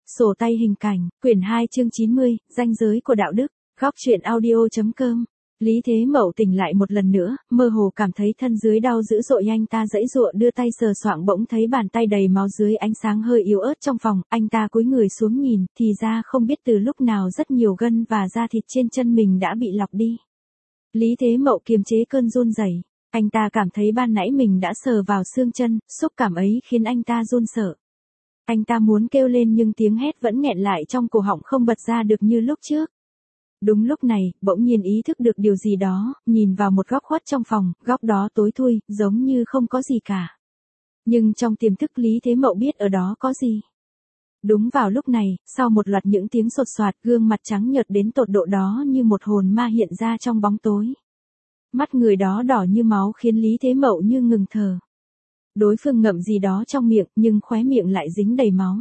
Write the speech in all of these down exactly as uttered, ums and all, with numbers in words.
Sổ tay hình cảnh, quyển hai chương chín mươi, ranh giới của đạo đức, góc truyện audio.com. Lý Thế Mậu tỉnh lại một lần nữa, mơ hồ cảm thấy thân dưới đau dữ dội, anh ta giãy giụa đưa tay sờ soạng, bỗng thấy bàn tay đầy máu dưới ánh sáng hơi yếu ớt trong phòng, anh ta cúi người xuống nhìn, thì ra không biết từ lúc nào rất nhiều gân và da thịt trên chân mình đã bị lọc đi. Lý Thế Mậu kiềm chế cơn run rẩy, anh ta cảm thấy ban nãy mình đã sờ vào xương chân, xúc cảm ấy khiến anh ta run sợ. Anh ta muốn kêu lên nhưng tiếng hét vẫn nghẹn lại trong cổ họng, không bật ra được như lúc trước. Đúng lúc này, bỗng nhiên ý thức được điều gì đó, nhìn vào một góc khuất trong phòng, góc đó tối thui, giống như không có gì cả. Nhưng trong tiềm thức Lý Thế Mậu biết ở đó có gì. Đúng vào lúc này, sau một loạt những tiếng sột soạt, gương mặt trắng nhợt đến tột độ đó như một hồn ma hiện ra trong bóng tối. Mắt người đó đỏ như máu khiến Lý Thế Mậu như ngừng thở. Đối phương ngậm gì đó trong miệng, nhưng khóe miệng lại dính đầy máu.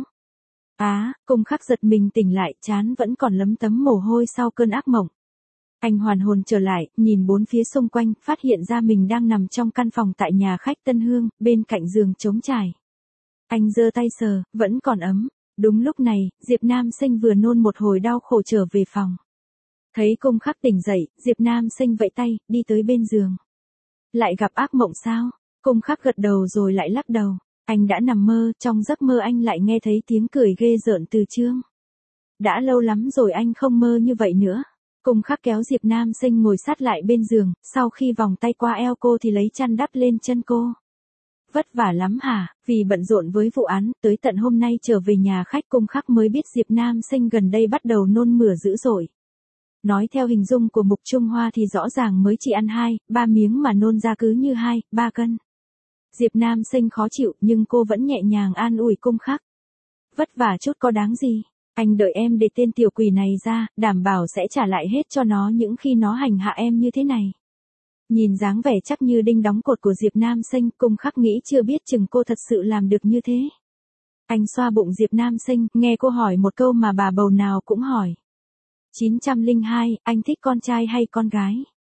Á, à, Cung Khắc giật mình tỉnh lại, trán vẫn còn lấm tấm mồ hôi sau cơn ác mộng. Anh hoàn hồn trở lại, nhìn bốn phía xung quanh, phát hiện ra mình đang nằm trong căn phòng tại nhà khách Tân Hương, bên cạnh giường trống trải. Anh giơ tay sờ, vẫn còn ấm. Đúng lúc này, Diệp Nam Sinh vừa nôn một hồi đau khổ trở về phòng. Thấy Cung Khắc tỉnh dậy, Diệp Nam Sinh vẫy tay, đi tới bên giường. Lại gặp ác mộng sao? Cung Khắc gật đầu rồi lại lắc đầu. Anh đã nằm mơ, trong giấc mơ anh lại nghe thấy tiếng cười ghê rợn từ Trương. Đã lâu lắm rồi anh không mơ như vậy nữa. Cung Khắc kéo Diệp Nam Sinh ngồi sát lại bên giường, sau khi vòng tay qua eo cô thì lấy chăn đắp lên chân cô. Vất vả lắm hả? Vì bận rộn với vụ án, tới tận hôm nay trở về nhà khách Cung Khắc mới biết Diệp Nam Sinh gần đây bắt đầu nôn mửa dữ dội. Nói theo hình dung của Mục Trung Hoa thì rõ ràng mới chỉ ăn hai, ba miếng mà nôn ra cứ như hai, ba cân. Diệp Nam Sinh khó chịu nhưng cô vẫn nhẹ nhàng an ủi Cung Khắc. Vất vả chút có đáng gì, anh đợi em để tên tiểu quỷ này ra, đảm bảo sẽ trả lại hết cho nó những khi nó hành hạ em như thế này. Nhìn dáng vẻ chắc như đinh đóng cột của Diệp Nam Sinh, Cung Khắc nghĩ chưa biết chừng cô thật sự làm được như thế. Anh xoa bụng Diệp Nam Sinh, nghe cô hỏi một câu mà bà bầu nào cũng hỏi. chín trăm lẻ hai, anh thích con trai hay con gái?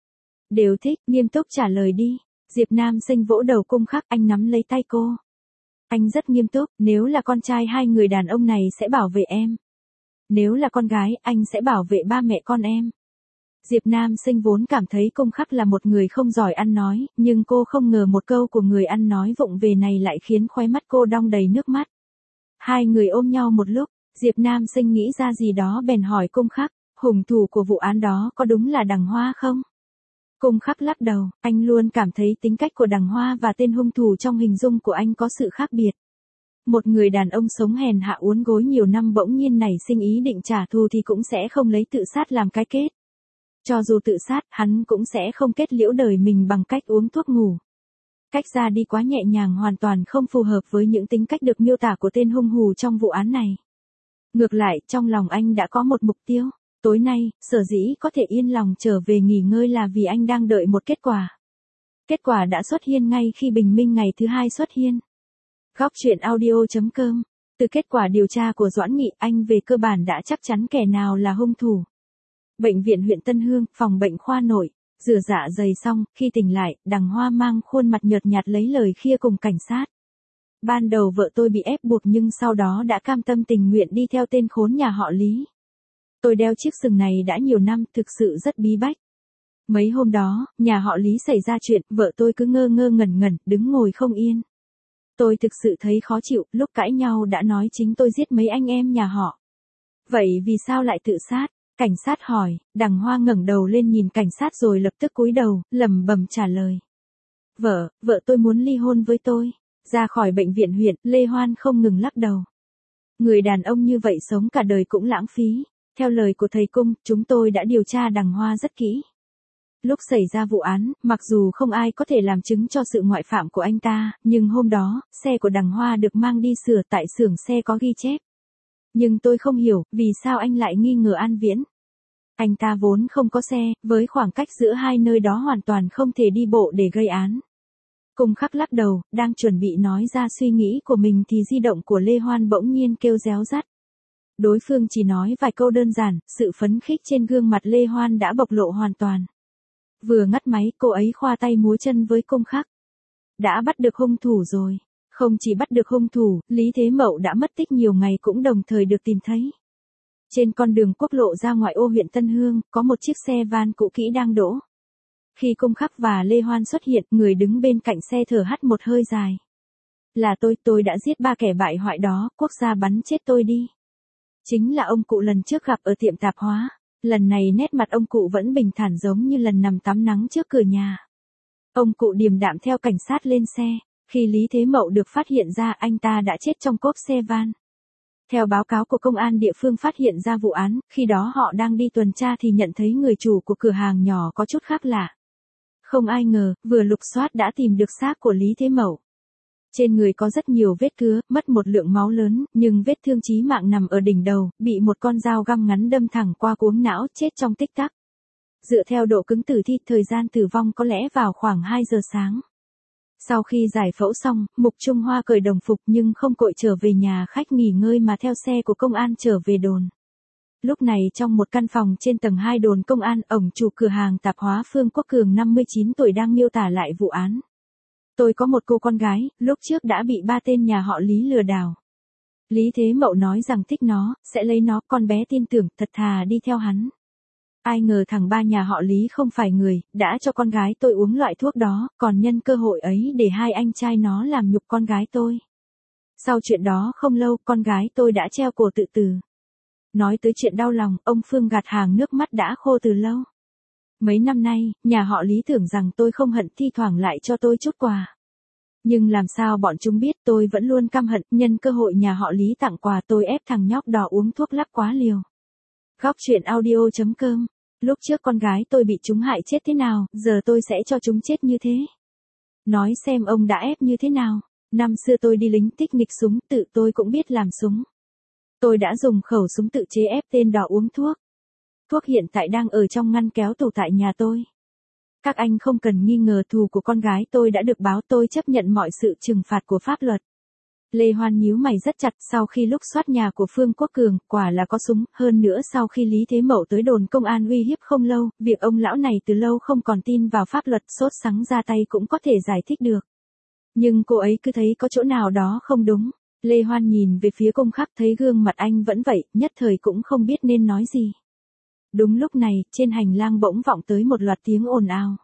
Đều thích, nghiêm túc trả lời đi. Diệp Nam Sinh vỗ đầu Cung Khắc, anh nắm lấy tay cô. Anh rất nghiêm túc, nếu là con trai hai người đàn ông này sẽ bảo vệ em. Nếu là con gái, anh sẽ bảo vệ ba mẹ con em. Diệp Nam Sinh vốn cảm thấy Cung Khắc là một người không giỏi ăn nói, nhưng cô không ngờ một câu của người ăn nói vụng về này lại khiến khóe mắt cô đong đầy nước mắt. Hai người ôm nhau một lúc, Diệp Nam Sinh nghĩ ra gì đó bèn hỏi Cung Khắc, hung thủ của vụ án đó có đúng là Đằng Hoa không? Cung Khắc lắc đầu, anh luôn cảm thấy tính cách của Đằng Hoa và tên hung thủ trong hình dung của anh có sự khác biệt. Một người đàn ông sống hèn hạ uốn gối nhiều năm bỗng nhiên nảy sinh ý định trả thù thì cũng sẽ không lấy tự sát làm cái kết. Cho dù tự sát, hắn cũng sẽ không kết liễu đời mình bằng cách uống thuốc ngủ. Cách ra đi quá nhẹ nhàng hoàn toàn không phù hợp với những tính cách được miêu tả của tên hung thủ trong vụ án này. Ngược lại, trong lòng anh đã có một mục tiêu. Tối nay, sở dĩ có thể yên lòng trở về nghỉ ngơi là vì anh đang đợi một kết quả. Kết quả đã xuất hiện ngay khi bình minh ngày thứ hai xuất hiện. Góc truyện audio.com. Từ kết quả điều tra của Doãn Nghị, anh về cơ bản đã chắc chắn kẻ nào là hung thủ. Bệnh viện huyện Tân Hương, phòng bệnh khoa nội, rửa dạ dày xong, khi tỉnh lại, Đằng Hoa mang khuôn mặt nhợt nhạt lấy lời khia cùng cảnh sát. Ban đầu vợ tôi bị ép buộc nhưng sau đó đã cam tâm tình nguyện đi theo tên khốn nhà họ Lý. Tôi đeo chiếc sừng này đã nhiều năm, thực sự rất bí bách. Mấy hôm đó, nhà họ Lý xảy ra chuyện, vợ tôi cứ ngơ ngơ ngẩn ngẩn, đứng ngồi không yên. Tôi thực sự thấy khó chịu, lúc cãi nhau đã nói chính tôi giết mấy anh em nhà họ. Vậy vì sao lại tự sát? Cảnh sát hỏi. Đằng Hoa ngẩng đầu lên nhìn cảnh sát rồi lập tức cúi đầu, lẩm bẩm trả lời. Vợ, vợ tôi muốn ly hôn với tôi. Ra khỏi bệnh viện huyện, Lê Hoan không ngừng lắc đầu. Người đàn ông như vậy sống cả đời cũng lãng phí. Theo lời của thầy Cung, chúng tôi đã điều tra Đằng Hoa rất kỹ. Lúc xảy ra vụ án, mặc dù không ai có thể làm chứng cho sự ngoại phạm của anh ta, nhưng hôm đó, xe của Đằng Hoa được mang đi sửa tại xưởng xe có ghi chép. Nhưng tôi không hiểu, vì sao anh lại nghi ngờ An Viễn. Anh ta vốn không có xe, với khoảng cách giữa hai nơi đó hoàn toàn không thể đi bộ để gây án. Cung Khắc lắc đầu, đang chuẩn bị nói ra suy nghĩ của mình thì di động của Lê Hoan bỗng nhiên kêu réo rắt. Đối phương chỉ nói vài câu đơn giản, sự phấn khích trên gương mặt Lê Hoan đã bộc lộ hoàn toàn. Vừa ngắt máy, cô ấy khoa tay múa chân với Cung Khắc. Đã bắt được hung thủ rồi. Không chỉ bắt được hung thủ, Lý Thế Mậu đã mất tích nhiều ngày cũng đồng thời được tìm thấy. Trên con đường quốc lộ ra ngoại ô huyện Tân Hương, có một chiếc xe van cũ kỹ đang đỗ. Khi Cung Khắc và Lê Hoan xuất hiện, người đứng bên cạnh xe thở hắt một hơi dài. Là tôi, tôi đã giết ba kẻ bại hoại đó, quốc gia bắn chết tôi đi. Chính là ông cụ lần trước gặp ở tiệm tạp hóa. Lần này nét mặt ông cụ vẫn bình thản giống như lần nằm tắm nắng trước cửa nhà. Ông cụ điềm đạm theo cảnh sát lên xe. Khi Lý Thế Mậu được phát hiện ra, anh ta đã chết trong cốp xe van. Theo báo cáo của công an địa phương phát hiện ra vụ án, khi đó họ đang đi tuần tra thì nhận thấy người chủ của cửa hàng nhỏ có chút khác lạ. Không ai ngờ, vừa lục soát đã tìm được xác của Lý Thế Mậu. Trên người có rất nhiều vết cứa, mất một lượng máu lớn, nhưng vết thương chí mạng nằm ở đỉnh đầu, bị một con dao găm ngắn đâm thẳng qua cuống não, chết trong tích tắc. Dựa theo độ cứng tử thi, thời gian tử vong có lẽ vào khoảng hai giờ sáng. Sau khi giải phẫu xong, Mục Trung Hoa cởi đồng phục nhưng không cội trở về nhà khách nghỉ ngơi mà theo xe của công an trở về đồn. Lúc này trong một căn phòng trên tầng hai đồn công an, ổng chủ cửa hàng tạp hóa Phương Quốc Cường năm mươi chín tuổi đang miêu tả lại vụ án. Tôi có một cô con gái, lúc trước đã bị ba tên nhà họ Lý lừa đảo. Lý Thế Mậu nói rằng thích nó, sẽ lấy nó, con bé tin tưởng, thật thà đi theo hắn. Ai ngờ thằng ba nhà họ Lý không phải người, đã cho con gái tôi uống loại thuốc đó, còn nhân cơ hội ấy để hai anh trai nó làm nhục con gái tôi. Sau chuyện đó không lâu, con gái tôi đã treo cổ tự tử. Nói tới chuyện đau lòng, ông Phương gạt hàng nước mắt đã khô từ lâu. Mấy năm nay, nhà họ Lý tưởng rằng tôi không hận, thi thoảng lại cho tôi chút quà. Nhưng làm sao bọn chúng biết tôi vẫn luôn căm hận, nhân cơ hội nhà họ Lý tặng quà tôi ép thằng nhóc đỏ uống thuốc lắc quá liều. Góc truyện audio chấm com. Lúc trước con gái tôi bị chúng hại chết thế nào, giờ tôi sẽ cho chúng chết như thế. Nói xem ông đã ép như thế nào. Năm xưa tôi đi lính tích nghịch súng, tự tôi cũng biết làm súng. Tôi đã dùng khẩu súng tự chế ép tên đỏ uống thuốc. Thuốc hiện tại đang ở trong ngăn kéo tủ tại nhà tôi. Các anh không cần nghi ngờ, thù của con gái tôi đã được báo, tôi chấp nhận mọi sự trừng phạt của pháp luật. Lê Hoan nhíu mày rất chặt, sau khi lúc soát nhà của Phương Quốc Cường, quả là có súng, hơn nữa sau khi Lý Thế Mậu tới đồn công an uy hiếp không lâu, việc ông lão này từ lâu không còn tin vào pháp luật, sốt sắng ra tay cũng có thể giải thích được. Nhưng cô ấy cứ thấy có chỗ nào đó không đúng. Lê Hoan nhìn về phía Cung Khắc thấy gương mặt anh vẫn vậy, nhất thời cũng không biết nên nói gì. Đúng lúc này, trên hành lang bỗng vọng tới một loạt tiếng ồn ào.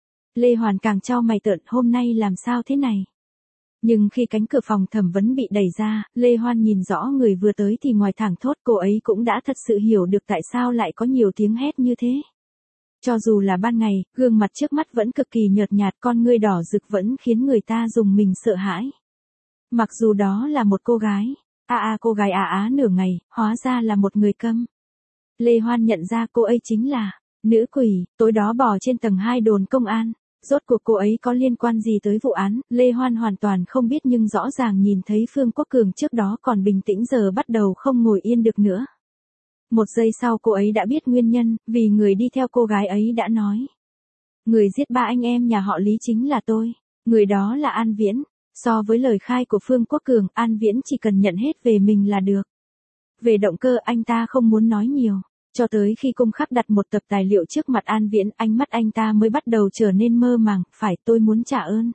Lê Hoan càng chau mày tợn, hôm nay làm sao thế này? Nhưng khi cánh cửa phòng thẩm vấn bị đẩy ra, Lê Hoan nhìn rõ người vừa tới thì ngoài thẳng thốt, cô ấy cũng đã thật sự hiểu được tại sao lại có nhiều tiếng hét như thế. Cho dù là ban ngày, gương mặt trước mắt vẫn cực kỳ nhợt nhạt, con ngươi đỏ rực vẫn khiến người ta dùng mình sợ hãi. Mặc dù đó là một cô gái, a a cô gái á á nửa ngày, hóa ra là một người câm. Lê Hoan nhận ra cô ấy chính là nữ quỷ, tối đó bò trên tầng hai đồn công an. Rốt cuộc cô ấy có liên quan gì tới vụ án, Lê Hoan hoàn toàn không biết, nhưng rõ ràng nhìn thấy Phương Quốc Cường trước đó còn bình tĩnh giờ bắt đầu không ngồi yên được nữa. Một giây sau cô ấy đã biết nguyên nhân, vì người đi theo cô gái ấy đã nói. Người giết ba anh em nhà họ Lý chính là tôi, người đó là An Viễn. So với lời khai của Phương Quốc Cường, An Viễn chỉ cần nhận hết về mình là được. Về động cơ anh ta không muốn nói nhiều. Cho tới khi Cung Khắc đặt một tập tài liệu trước mặt An Viễn, ánh mắt anh ta mới bắt đầu trở nên mơ màng, phải, tôi muốn trả ơn.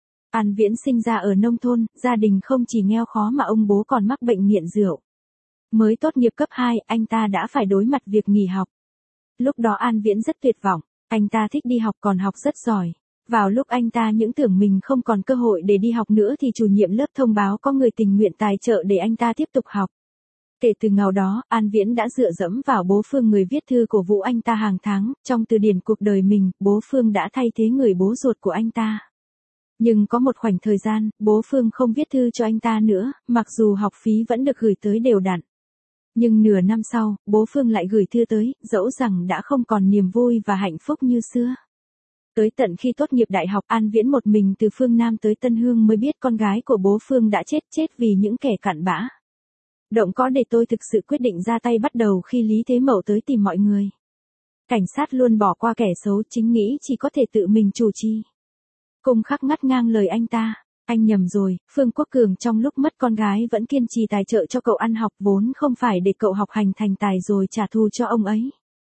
An Viễn sinh ra ở nông thôn, gia đình không chỉ nghèo khó mà ông bố còn mắc bệnh nghiện rượu. Mới tốt nghiệp cấp hai, anh ta đã phải đối mặt việc nghỉ học. Lúc đó An Viễn rất tuyệt vọng, anh ta thích đi học còn học rất giỏi. Vào lúc anh ta những tưởng mình không còn cơ hội để đi học nữa thì chủ nhiệm lớp thông báo có người tình nguyện tài trợ để anh ta tiếp tục học. Kể từ ngày đó, An Viễn đã dựa dẫm vào bố Phương, người viết thư cổ vũ anh ta hàng tháng, trong từ điển cuộc đời mình, bố Phương đã thay thế người bố ruột của anh ta. Nhưng có một khoảnh thời gian, bố Phương không viết thư cho anh ta nữa, mặc dù học phí vẫn được gửi tới đều đặn. Nhưng nửa năm sau, bố Phương lại gửi thư tới, dẫu rằng đã không còn niềm vui và hạnh phúc như xưa. Tới tận khi tốt nghiệp đại học, An Viễn một mình từ phương Nam tới Tân Hương mới biết con gái của bố Phương đã chết, chết vì những kẻ cặn bã. Động có để tôi thực sự quyết định ra tay bắt đầu khi Lý Thế Mậu tới tìm mọi người. Cảnh sát luôn bỏ qua kẻ xấu, chính nghĩ chỉ có thể tự mình chủ trì. Cung Khắc ngắt ngang lời anh ta. Anh nhầm rồi, Phương Quốc Cường trong lúc mất con gái vẫn kiên trì tài trợ cho cậu ăn học, vốn không phải để cậu học hành thành tài rồi trả thù cho ông ấy.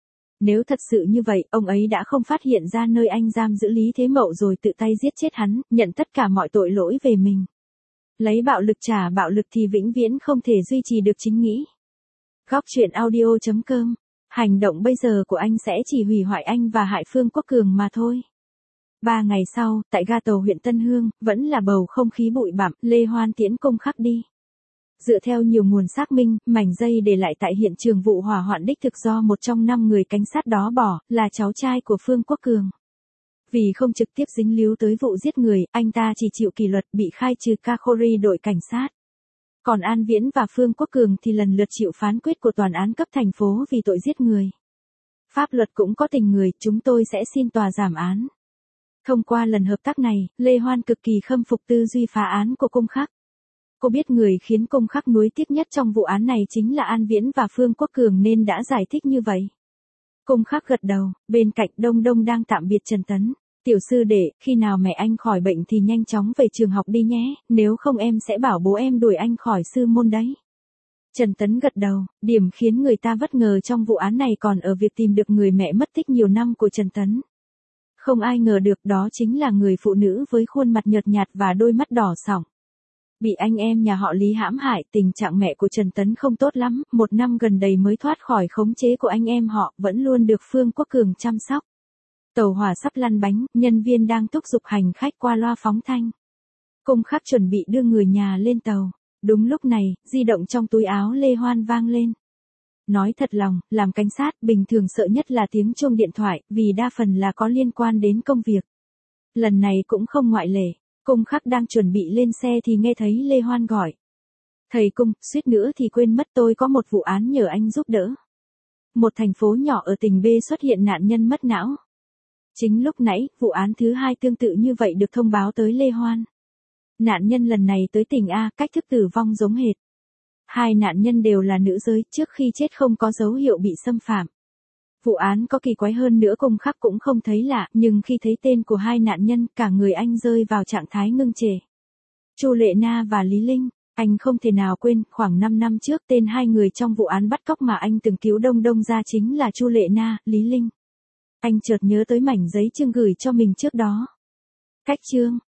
Nếu thật sự như vậy, ông ấy đã không phát hiện ra nơi anh giam giữ Lý Thế Mậu rồi tự tay giết chết hắn, nhận tất cả mọi tội lỗi về mình. Lấy bạo lực trả bạo lực thì vĩnh viễn không thể duy trì được chính nghĩa. Góc truyện audio chấm com. Hành động bây giờ của anh sẽ chỉ hủy hoại anh và hại Phương Quốc Cường mà thôi. Ba ngày sau, tại ga tàu huyện Tân Hương, vẫn là bầu không khí bụi bặm, Lê Hoan tiễn Công Khắc đi. Dựa theo nhiều nguồn xác minh, mảnh dây để lại tại hiện trường vụ hỏa hoạn đích thực do một trong năm người cảnh sát đó bỏ, là cháu trai của Phương Quốc Cường. Vì không trực tiếp dính líu tới vụ giết người, anh ta chỉ chịu kỷ luật bị khai trừ category đội cảnh sát. Còn An Viễn và Phương Quốc Cường thì lần lượt chịu phán quyết của tòa án cấp thành phố vì tội giết người. Pháp luật cũng có tình người, chúng tôi sẽ xin tòa giảm án. Thông qua lần hợp tác này, Lê Hoan cực kỳ khâm phục tư duy phá án của Công Khắc. Cô biết người khiến Công Khắc nuối tiếc nhất trong vụ án này chính là An Viễn và Phương Quốc Cường nên đã giải thích như vậy. Công Khắc gật đầu, bên cạnh Đông Đông đang tạm biệt Trần Tấn. Tiểu sư đệ, khi nào mẹ anh khỏi bệnh thì nhanh chóng về trường học đi nhé, nếu không em sẽ bảo bố em đuổi anh khỏi sư môn đấy. Trần Tấn gật đầu, điểm khiến người ta bất ngờ trong vụ án này còn ở việc tìm được người mẹ mất tích nhiều năm của Trần Tấn. Không ai ngờ được đó chính là người phụ nữ với khuôn mặt nhợt nhạt và đôi mắt đỏ sỏng. Bị anh em nhà họ Lý hãm hại, tình trạng mẹ của Trần Tấn không tốt lắm, một năm gần đây mới thoát khỏi khống chế của anh em họ, vẫn luôn được Phương Quốc Cường chăm sóc. Tàu hỏa sắp lăn bánh, nhân viên đang thúc giục hành khách qua loa phóng thanh. Công Khắc chuẩn bị đưa người nhà lên tàu. Đúng lúc này, di động trong túi áo Lê Hoan vang lên. Nói thật lòng, làm cảnh sát, bình thường sợ nhất là tiếng chuông điện thoại, vì đa phần là có liên quan đến công việc. Lần này cũng không ngoại lệ. Công Khắc đang chuẩn bị lên xe thì nghe thấy Lê Hoan gọi. Thầy Cung, suýt nữa thì quên mất tôi có một vụ án nhờ anh giúp đỡ. Một thành phố nhỏ ở tỉnh B xuất hiện nạn nhân mất não. Chính lúc nãy, vụ án thứ hai tương tự như vậy được thông báo tới Lê Hoan. Nạn nhân lần này tới tỉnh A, cách thức tử vong giống hệt. Hai nạn nhân đều là nữ giới, trước khi chết không có dấu hiệu bị xâm phạm. Vụ án có kỳ quái hơn nữa Công Khắc cũng không thấy lạ, nhưng khi thấy tên của hai nạn nhân, cả người anh rơi vào trạng thái ngưng trệ. Chu Lệ Na và Lý Linh, anh không thể nào quên, khoảng năm năm trước tên hai người trong vụ án bắt cóc mà anh từng cứu Đông Đông ra chính là Chu Lệ Na, Lý Linh. Anh chợt nhớ tới mảnh giấy chương gửi cho mình trước đó. Cách chương